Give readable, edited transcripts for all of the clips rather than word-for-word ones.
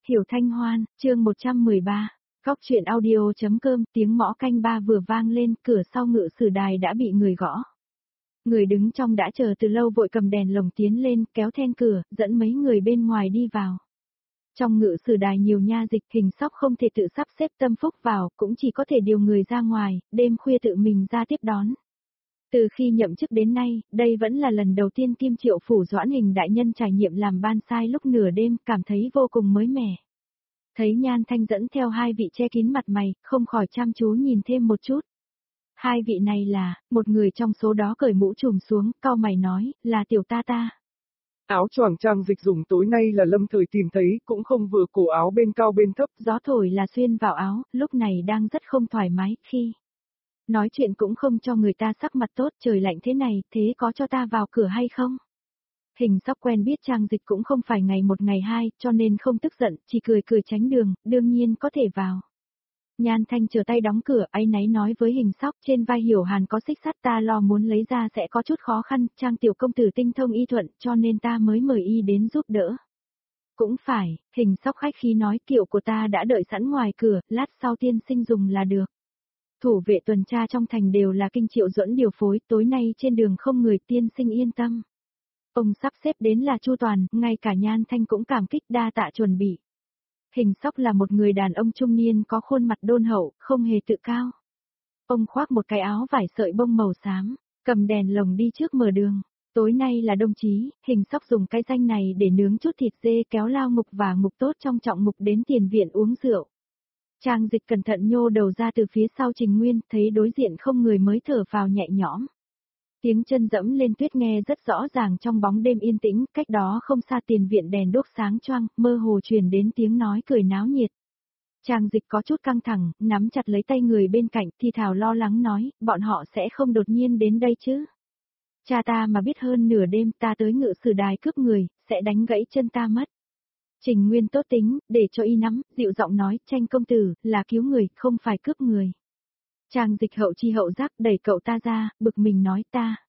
Hiểu Thanh Hoan, chương 113. Góc truyện audio.com. Tiếng mõ canh ba vừa vang lên, cửa sau ngự sử đài đã bị người gõ. Người đứng trong đã chờ từ lâu vội cầm đèn lồng tiến lên, kéo then cửa, dẫn mấy người bên ngoài đi vào. Trong ngự sử đài nhiều nha dịch, Hình Sóc không thể tự sắp xếp tâm phúc vào, cũng chỉ có thể điều người ra ngoài, đêm khuya tự mình ra tiếp đón. Từ khi nhậm chức đến nay, đây vẫn là lần đầu tiên Kim Triệu Phủ Doãn Hình đại nhân trải nghiệm làm ban sai lúc nửa đêm, cảm thấy vô cùng mới mẻ. Thấy Nhan Thanh dẫn theo hai vị che kín mặt mày, không khỏi chăm chú nhìn thêm một chút. Hai vị này là, một người trong số đó cởi mũ trùm xuống, cau mày nói, là tiểu ta. Áo choàng trang dịch dùng tối nay là lâm thời tìm thấy, cũng không vừa cổ áo bên cao bên thấp. Gió thổi là xuyên vào áo, lúc này đang rất không thoải mái, khi nói chuyện cũng không cho người ta sắc mặt tốt, trời lạnh thế này, thế có cho ta vào cửa hay không? Hình Sóc quen biết trang dịch cũng không phải ngày một ngày hai, cho nên không tức giận, chỉ cười tránh đường, đương nhiên có thể vào. Nhan Thanh chờ tay đóng cửa, áy náy nói với Hình Sóc, trên vai Hiểu Hàn có xích sắt, ta lo muốn lấy ra sẽ có chút khó khăn, Trang tiểu công tử tinh thông y thuận, cho nên ta mới mời y đến giúp đỡ. Cũng phải, Hình Sóc khách khí nói, kiệu của ta đã đợi sẵn ngoài cửa, lát sau tiên sinh dùng là được. Thủ vệ tuần tra trong thành đều là Kinh Triệu Duẫn điều phối, tối nay trên đường không người, tiên sinh yên tâm. Ông sắp xếp đến là chu toàn, ngay cả Nhan Thanh cũng cảm kích, đa tạ chuẩn bị. Hình Sóc là một người đàn ông trung niên có khuôn mặt đôn hậu, không hề tự cao. Ông khoác một cái áo vải sợi bông màu xám, cầm đèn lồng đi trước mở đường. Tối nay là đông chí, Hình Sóc dùng cái danh này để nướng chút thịt dê, kéo lao ngục và ngục tốt trong trọng ngục đến tiền viện uống rượu. Trang dịch cẩn thận nhô đầu ra từ phía sau Trình Nguyên, thấy đối diện không người mới thở vào nhẹ nhõm. Tiếng chân dẫm lên tuyết nghe rất rõ ràng trong bóng đêm yên tĩnh, cách đó không xa tiền viện đèn đốt sáng choang, mơ hồ truyền đến tiếng nói cười náo nhiệt. Trang dịch có chút căng thẳng, nắm chặt lấy tay người bên cạnh, thì thào lo lắng nói, bọn họ sẽ không đột nhiên đến đây chứ. Cha ta mà biết hơn nửa đêm ta tới ngự sử đài cướp người, sẽ đánh gãy chân ta mất. Trình Nguyên tốt tính, để cho y nắm, dịu giọng nói, Tranh công tử, là cứu người, không phải cướp người. Trang dịch hậu chi hậu giác đẩy cậu ta ra, bực mình nói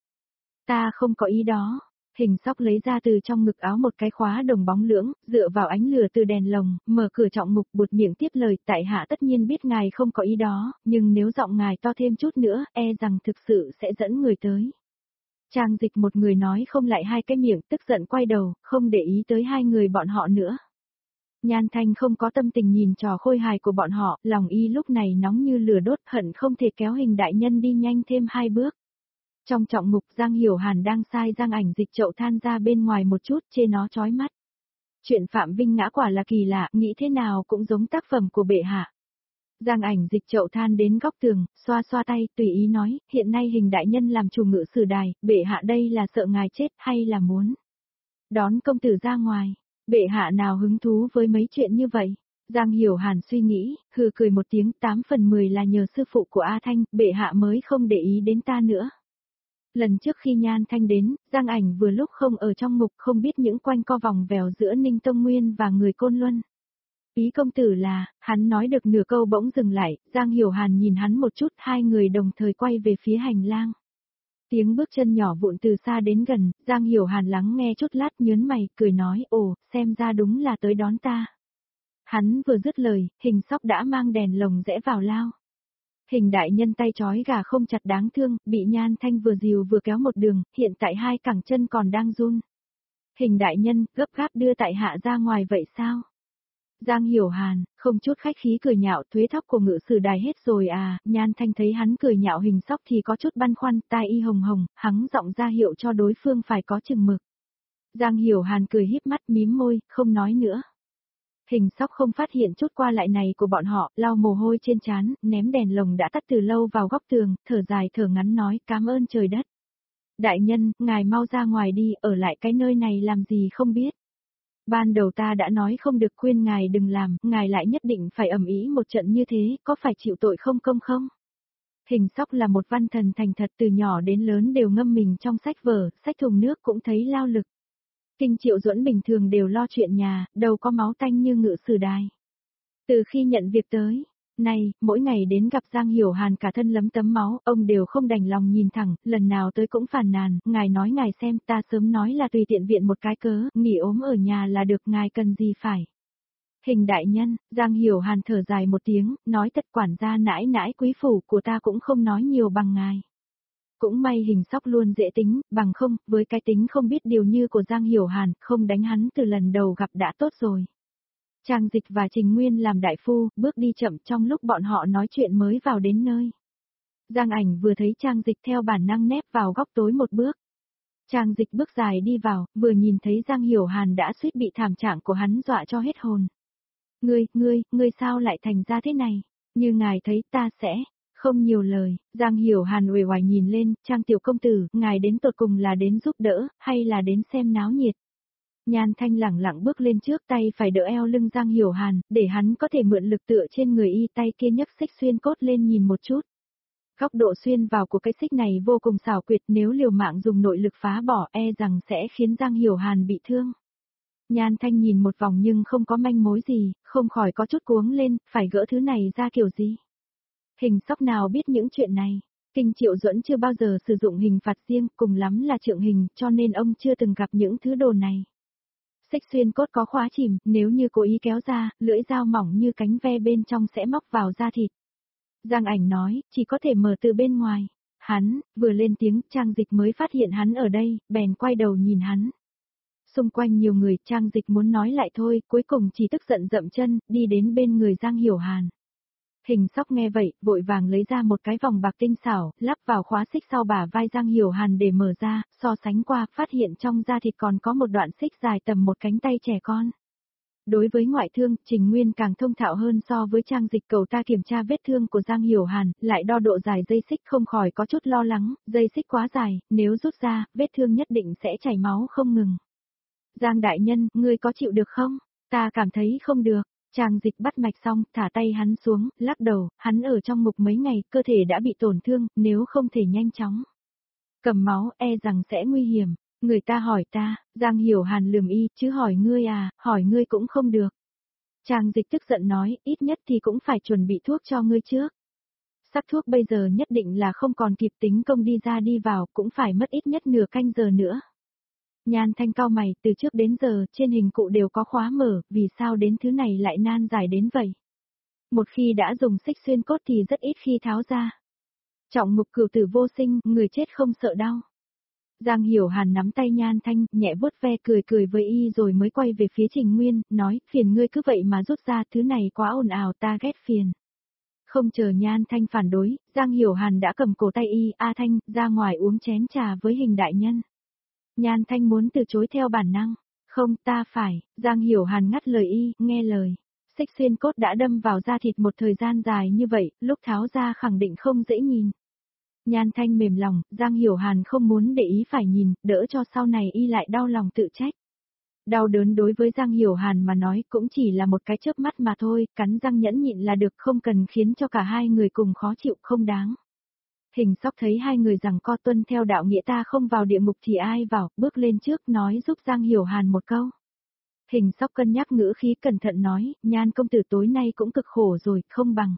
ta không có ý đó. Hình Sóc lấy ra từ trong ngực áo một cái khóa đồng bóng lưỡng, dựa vào ánh lửa từ đèn lồng, mở cửa trọng ngục, buột miệng tiếp lời, tại hạ tất nhiên biết ngài không có ý đó, nhưng nếu giọng ngài to thêm chút nữa, e rằng thực sự sẽ dẫn người tới. Trang dịch một người nói không lại hai cái miệng, tức giận quay đầu, không để ý tới hai người bọn họ nữa. Nhan Thanh không có tâm tình nhìn trò khôi hài của bọn họ, lòng y lúc này nóng như lửa đốt, hận không thể kéo Hình đại nhân đi nhanh thêm hai bước. Trong trọng ngục, Giang Hiểu Hàn đang sai Giang Ảnh Dịch chậu than ra bên ngoài một chút, chê nó chói mắt. Chuyện Phạm Vinh ngã quả là kỳ lạ, nghĩ thế nào cũng giống tác phẩm của bệ hạ. Giang Ảnh Dịch chậu than đến góc tường, xoa tay, tùy ý nói, hiện nay Hình đại nhân làm chủ ngự sử đài, bệ hạ đây là sợ ngài chết hay là muốn đón công tử ra ngoài. Bệ hạ nào hứng thú với mấy chuyện như vậy? Giang Hiểu Hàn suy nghĩ, hừ cười một tiếng, 8 phần 10 là nhờ sư phụ của A Thanh, bệ hạ mới không để ý đến ta nữa. Lần trước khi Nhan Thanh đến, Giang Ảnh vừa lúc không ở trong ngục, không biết những quanh co vòng vèo giữa Ninh Tông Nguyên và người Côn Luân. Ý công tử là, hắn nói được nửa câu bỗng dừng lại, Giang Hiểu Hàn nhìn hắn một chút, hai người đồng thời quay về phía hành lang. Tiếng bước chân nhỏ vụn từ xa đến gần, Giang Hiểu Hàn lắng nghe chút lát nhớn mày, cười nói, ồ, xem ra đúng là tới đón ta. Hắn vừa dứt lời, Hình Sóc đã mang đèn lồng rẽ vào lao. Hình đại nhân tay trói gà không chặt đáng thương, bị Nhan Thanh vừa dìu vừa kéo một đường, hiện tại hai cẳng chân còn đang run. Hình đại nhân, gấp gáp đưa tại hạ ra ngoài vậy sao? Giang Hiểu Hàn, không chút khách khí cười nhạo, thuế thóc của ngự sử đài hết rồi à, Nhan Thanh thấy hắn cười nhạo Hình Sóc thì có chút băn khoăn, tai y hồng hồng, hắn giọng ra hiệu cho đối phương phải có chừng mực. Giang Hiểu Hàn cười híp mắt mím môi, không nói nữa. Hình Sóc không phát hiện chút qua lại này của bọn họ, lau mồ hôi trên trán, ném đèn lồng đã tắt từ lâu vào góc tường, thở dài thở ngắn nói, cảm ơn trời đất. Đại nhân, ngài mau ra ngoài đi, ở lại cái nơi này làm gì không biết. Ban đầu ta đã nói không được, khuyên ngài đừng làm, ngài lại nhất định phải ầm ĩ một trận như thế, có phải chịu tội không công không? Hình Sóc là một văn thần thành thật, từ nhỏ đến lớn đều ngâm mình trong sách vở, sách thùng nước cũng thấy lao lực. Kinh Triệu Duẫn bình thường đều lo chuyện nhà, đâu có máu tanh như ngự sử đài. Từ khi nhận việc tới, nay, mỗi ngày đến gặp Giang Hiểu Hàn cả thân lấm tấm máu, ông đều không đành lòng nhìn thẳng, lần nào tới cũng phàn nàn, ngài nói ngài xem, ta sớm nói là tùy tiện viện một cái cớ, nghỉ ốm ở nhà là được, ngài cần gì phải. Hình đại nhân, Giang Hiểu Hàn thở dài một tiếng, nói tất quản gia nãi nãi quý phủ của ta cũng không nói nhiều bằng ngài. Cũng may Hình Sóc luôn dễ tính, bằng không, với cái tính không biết điều như của Giang Hiểu Hàn, không đánh hắn từ lần đầu gặp đã tốt rồi. Trang Dịch và Trình Nguyên làm đại phu, bước đi chậm trong lúc bọn họ nói chuyện mới vào đến nơi. Giang Ảnh vừa thấy Trang Dịch theo bản năng nép vào góc tối một bước. Trang Dịch bước dài đi vào, vừa nhìn thấy Giang Hiểu Hàn đã suýt bị thảm trạng của hắn dọa cho hết hồn. Ngươi sao lại thành ra thế này? Như ngài thấy ta sẽ... Không nhiều lời, Giang Hiểu Hàn uể oải nhìn lên, Trang tiểu công tử, ngài đến tột cùng là đến giúp đỡ, hay là đến xem náo nhiệt? Nhan Thanh lẳng lặng bước lên trước, tay phải đỡ eo lưng Giang Hiểu Hàn, để hắn có thể mượn lực tựa trên người y, tay kia nhấc xích xuyên cốt lên nhìn một chút. Góc độ xuyên vào của cái xích này vô cùng xảo quyệt, nếu liều mạng dùng nội lực phá bỏ e rằng sẽ khiến Giang Hiểu Hàn bị thương. Nhan Thanh nhìn một vòng nhưng không có manh mối gì, không khỏi có chút cuống lên, phải gỡ thứ này ra kiểu gì. Hình Sóc nào biết những chuyện này, Kinh Triệu Duẫn chưa bao giờ sử dụng hình phạt riêng, cùng lắm là trượng hình, cho nên ông chưa từng gặp những thứ đồ này. Xích xuyên cốt có khóa chìm, nếu như cố ý kéo ra, lưỡi dao mỏng như cánh ve bên trong sẽ móc vào da thịt. Giang Ảnh nói, chỉ có thể mở từ bên ngoài. Hắn, vừa lên tiếng, Trang Dịch mới phát hiện hắn ở đây, bèn quay đầu nhìn hắn. Xung quanh nhiều người, Trang Dịch muốn nói lại thôi, cuối cùng chỉ tức giận dậm chân, đi đến bên người Giang Hiểu Hàn. Hình Sóc nghe vậy, vội vàng lấy ra một cái vòng bạc tinh xảo, lắp vào khóa xích sau bả vai Giang Hiểu Hàn để mở ra, so sánh qua, phát hiện trong da thịt còn có một đoạn xích dài tầm một cánh tay trẻ con. Đối với ngoại thương, Trình Nguyên càng thông thạo hơn so với Trang Dịch, cầu ta kiểm tra vết thương của Giang Hiểu Hàn, lại đo độ dài dây xích, không khỏi có chút lo lắng, dây xích quá dài, nếu rút ra, vết thương nhất định sẽ chảy máu không ngừng. Giang đại nhân, ngươi có chịu được không? Ta cảm thấy không được. Trang Dịch bắt mạch xong, thả tay hắn xuống, lắc đầu, hắn ở trong ngục mấy ngày, cơ thể đã bị tổn thương, nếu không thể nhanh chóng cầm máu, e rằng sẽ nguy hiểm. Người ta hỏi ta, Giang Hiểu Hàn lườm y, chứ hỏi ngươi à, hỏi ngươi cũng không được. Trang Dịch tức giận nói, ít nhất thì cũng phải chuẩn bị thuốc cho ngươi trước. Sắc thuốc bây giờ nhất định là không còn kịp, tính công đi ra đi vào, cũng phải mất ít nhất nửa canh giờ nữa. Nhan Thanh cau mày, từ trước đến giờ, trên hình cụ đều có khóa mở, vì sao đến thứ này lại nan giải đến vậy? Một khi đã dùng xích xuyên cốt thì rất ít khi tháo ra. Trọng mục cửu tử vô sinh, người chết không sợ đau. Giang Hiểu Hàn nắm tay Nhan Thanh, nhẹ vuốt ve, cười với y rồi mới quay về phía Trình Nguyên, nói, phiền ngươi cứ vậy mà rút ra, thứ này quá ồn ào, ta ghét phiền. Không chờ Nhan Thanh phản đối, Giang Hiểu Hàn đã cầm cổ tay y, A Thanh, ra ngoài uống chén trà với Hình đại nhân. Nhan Thanh muốn từ chối theo bản năng. Không, ta phải, Giang Hiểu Hàn ngắt lời y, nghe lời. Xích xuyên cốt đã đâm vào da thịt một thời gian dài như vậy, lúc tháo ra khẳng định không dễ nhìn. Nhan Thanh mềm lòng, Giang Hiểu Hàn không muốn để ý phải nhìn, đỡ cho sau này y lại đau lòng tự trách. Đau đớn đối với Giang Hiểu Hàn mà nói cũng chỉ là một cái chớp mắt mà thôi, cắn răng nhẫn nhịn là được, không cần khiến cho cả hai người cùng khó chịu, không đáng. Hình Sóc thấy hai người rằng co tuân theo đạo nghĩa, ta không vào địa ngục thì ai vào, bước lên trước nói giúp Giang Hiểu Hàn một câu. Hình Sóc cân nhắc ngữ khí cẩn thận nói, Nhan công tử tối nay cũng cực khổ rồi, không bằng.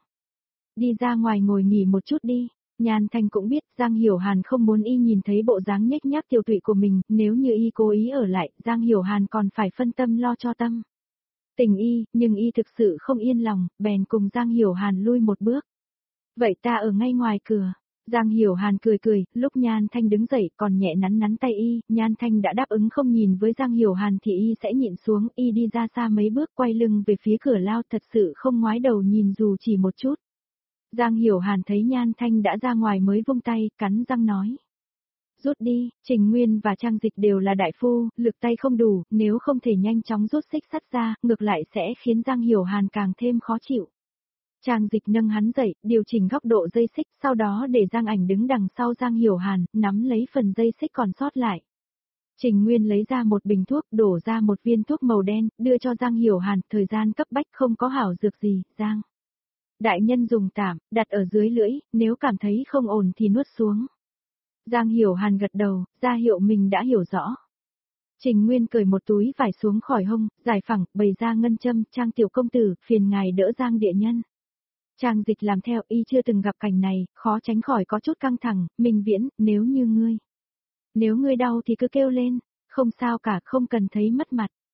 Đi ra ngoài ngồi nghỉ một chút đi. Nhan Thanh cũng biết Giang Hiểu Hàn không muốn y nhìn thấy bộ dáng nhếch nhác tiêu tụy của mình, nếu như y cố ý ở lại, Giang Hiểu Hàn còn phải phân tâm lo cho tâm tình y, nhưng y thực sự không yên lòng, bèn cùng Giang Hiểu Hàn lui một bước. Vậy ta ở ngay ngoài cửa. Giang Hiểu Hàn cười, lúc Nhan Thanh đứng dậy còn nhẹ nắn tay y, Nhan Thanh đã đáp ứng không nhìn với Giang Hiểu Hàn thì y sẽ nhịn xuống, y đi ra xa mấy bước quay lưng về phía cửa lao, thật sự không ngoái đầu nhìn dù chỉ một chút. Giang Hiểu Hàn thấy Nhan Thanh đã ra ngoài mới vung tay, cắn răng nói. Rút đi, Trình Nguyên và Trang Dịch đều là đại phu, lực tay không đủ, nếu không thể nhanh chóng rút xích sắt ra, ngược lại sẽ khiến Giang Hiểu Hàn càng thêm khó chịu. Trang Dịch nâng hắn dậy, điều chỉnh góc độ dây xích, sau đó để Giang Ảnh đứng đằng sau Giang Hiểu Hàn, nắm lấy phần dây xích còn sót lại. Trình Nguyên lấy ra một bình thuốc, đổ ra một viên thuốc màu đen, đưa cho Giang Hiểu Hàn, thời gian cấp bách không có hảo dược gì, Giang đại nhân dùng tạm, đặt ở dưới lưỡi, nếu cảm thấy không ổn thì nuốt xuống. Giang Hiểu Hàn gật đầu, ra hiệu mình đã hiểu rõ. Trình Nguyên cởi một túi vải xuống khỏi hông, giải phẳng, bày ra ngân châm, Trang tiểu công tử, phiền ngài đỡ Giang địa nhân. Trang Dịch làm theo, y chưa từng gặp cảnh này, khó tránh khỏi có chút căng thẳng, Minh Viễn, nếu ngươi đau thì cứ kêu lên, không sao cả, không cần thấy mất mặt.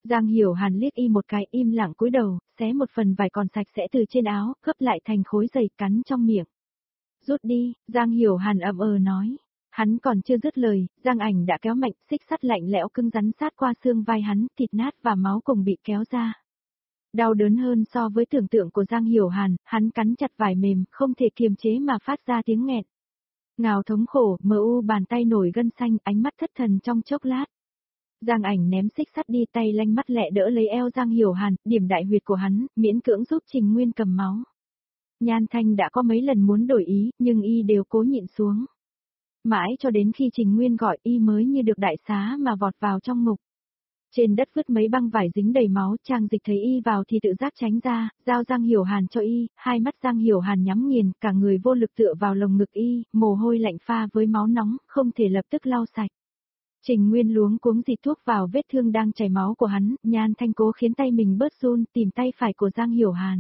Giang Hiểu Hàn liếc y một cái im lặng cúi đầu, xé một phần vải còn sạch sẽ từ trên áo, gấp lại thành khối dày cắn trong miệng. Rút đi, Giang Hiểu Hàn ậm nói. Hắn còn chưa dứt lời, Giang Ảnh đã kéo mạnh, xích sắt lạnh lẽo cứng rắn sát qua xương vai hắn, thịt nát và máu cùng bị kéo ra. Đau đớn hơn so với tưởng tượng của Giang Hiểu Hàn, hắn cắn chặt vải mềm, không thể kiềm chế mà phát ra tiếng nghẹn. Ngào thống khổ, mờ u bàn tay nổi gân xanh, ánh mắt thất thần trong chốc lát. Giang Ảnh ném xích sắt đi, tay lanh mắt lẹ đỡ lấy eo Giang Hiểu Hàn, điểm đại huyệt của hắn, miễn cưỡng giúp Trình Nguyên cầm máu. Nhan Thanh đã có mấy lần muốn đổi ý, nhưng y đều cố nhịn xuống. Mãi cho đến khi Trình Nguyên gọi y mới như được đại xá mà vọt vào trong ngục. Trên đất vứt mấy băng vải dính đầy máu, Trang Dịch thấy y vào thì tự giác tránh ra, giao Giang Hiểu Hàn cho y, hai mắt Giang Hiểu Hàn nhắm nghiền, cả người vô lực tựa vào lồng ngực y, mồ hôi lạnh pha với máu nóng, không thể lập tức lau sạch. Trình Nguyên luống cuống dịt thuốc vào vết thương đang chảy máu của hắn, Nhan Thanh cố khiến tay mình bớt run, tìm tay phải của Giang Hiểu Hàn.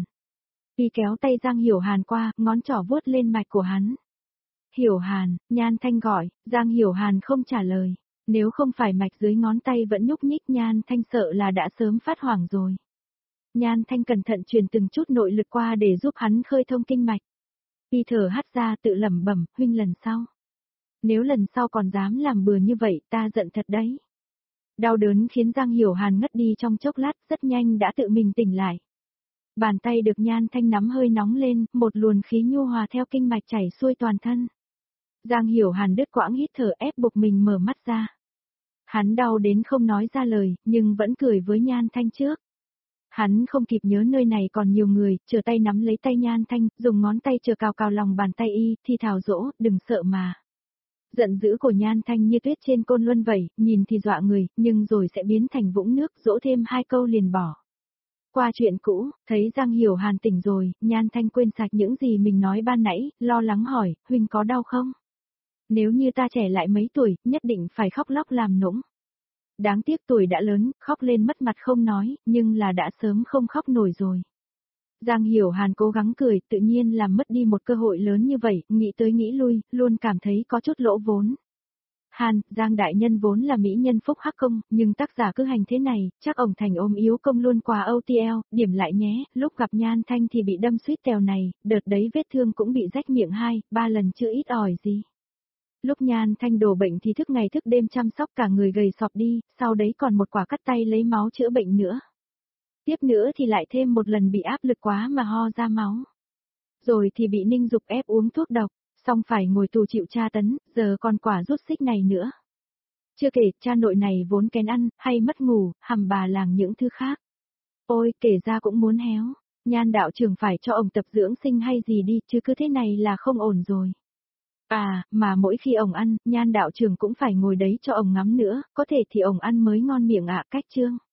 Y kéo tay Giang Hiểu Hàn qua, ngón trỏ vuốt lên mạch của hắn. Hiểu Hàn, Nhan Thanh gọi, Giang Hiểu Hàn không trả lời. Nếu không phải mạch dưới ngón tay vẫn nhúc nhích, Nhan Thanh sợ là đã sớm phát hoảng rồi. Nhan Thanh cẩn thận truyền từng chút nội lực qua để giúp hắn khơi thông kinh mạch. Y thở hắt ra tự lẩm bẩm, huynh lần sau. Nếu lần sau còn dám làm bừa như vậy, ta giận thật đấy. Đau đớn khiến Giang Hiểu Hàn ngất đi trong chốc lát, rất nhanh đã tự mình tỉnh lại. Bàn tay được Nhan Thanh nắm hơi nóng lên, một luồng khí nhu hòa theo kinh mạch chảy xuôi toàn thân. Giang Hiểu Hàn đứt quãng hít thở ép buộc mình mở mắt ra. Hắn đau đến không nói ra lời, nhưng vẫn cười với Nhan Thanh trước. Hắn không kịp nhớ nơi này còn nhiều người, trở tay nắm lấy tay Nhan Thanh, dùng ngón tay chừa cào cào lòng bàn tay y, thì thào dỗ, đừng sợ mà. Giận dữ của Nhan Thanh như tuyết trên côn luân vậy, nhìn thì dọa người, nhưng rồi sẽ biến thành vũng nước, dỗ thêm hai câu liền bỏ. Qua chuyện cũ, thấy Giang Hiểu Hàn tỉnh rồi, Nhan Thanh quên sạch những gì mình nói ban nãy, lo lắng hỏi, huynh có đau không? Nếu như ta trẻ lại mấy tuổi, nhất định phải khóc lóc làm nũng. Đáng tiếc tuổi đã lớn, khóc lên mất mặt không nói, nhưng là đã sớm không khóc nổi rồi. Giang Hiểu Hàn cố gắng cười, tự nhiên làm mất đi một cơ hội lớn như vậy, nghĩ tới nghĩ lui, luôn cảm thấy có chút lỗ vốn. Hàn, Giang đại nhân vốn là mỹ nhân phúc hắc công, nhưng tác giả cứ hành thế này, chắc ổng thành ôm yếu công luôn qua OTL, điểm lại nhé, lúc gặp Nhan Thanh thì bị đâm suýt tèo này, đợt đấy vết thương cũng bị rách miệng 2-3 lần chưa ít ỏi gì. Lúc Nhan Thanh đổ bệnh thì thức ngày thức đêm chăm sóc cả người gầy sọp đi, sau đấy còn một quả cắt tay lấy máu chữa bệnh nữa. Tiếp nữa thì lại thêm một lần bị áp lực quá mà ho ra máu. Rồi thì bị Ninh Dục ép uống thuốc độc, xong phải ngồi tù chịu tra tấn, giờ còn quả rút xích này nữa. Chưa kể, cha nội này vốn kén ăn, hay mất ngủ, hầm bà làng những thứ khác. Ôi, kể ra cũng muốn héo, Nhan đạo trưởng phải cho ông tập dưỡng sinh hay gì đi, chứ cứ thế này là không ổn rồi. À, mà mỗi khi ông ăn, Nhan đạo trưởng cũng phải ngồi đấy cho ông ngắm nữa, có thể thì ông ăn mới ngon miệng ạ, cách chương.